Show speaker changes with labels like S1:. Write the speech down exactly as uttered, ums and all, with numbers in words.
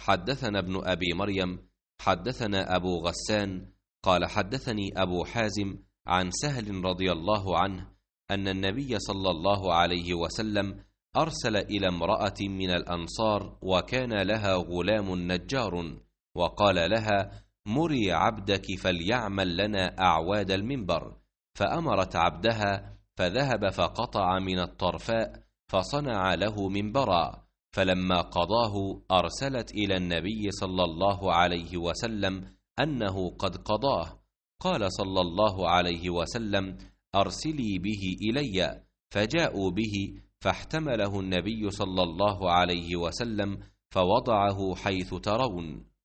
S1: حدثنا ابن أبي مريم حدثنا أبو غسان قال حدثني أبو حازم عن سهل رضي الله عنه أن النبي صلى الله عليه وسلم أرسل إلى امرأة من الأنصار وكان لها غلام نجار، وقال لها: مري عبدك فليعمل لنا أعواد المنبر. فأمرت عبدها فذهب فقطع من الطرفاء فصنع له منبرا، فلما قضاه أرسلت إلى النبي صلى الله عليه وسلم أنه قد قضاه. قال صلى الله عليه وسلم: أرسلي به إلي. فجاءوا به فاحتمله النبي صلى الله عليه وسلم فوضعه حيث ترون.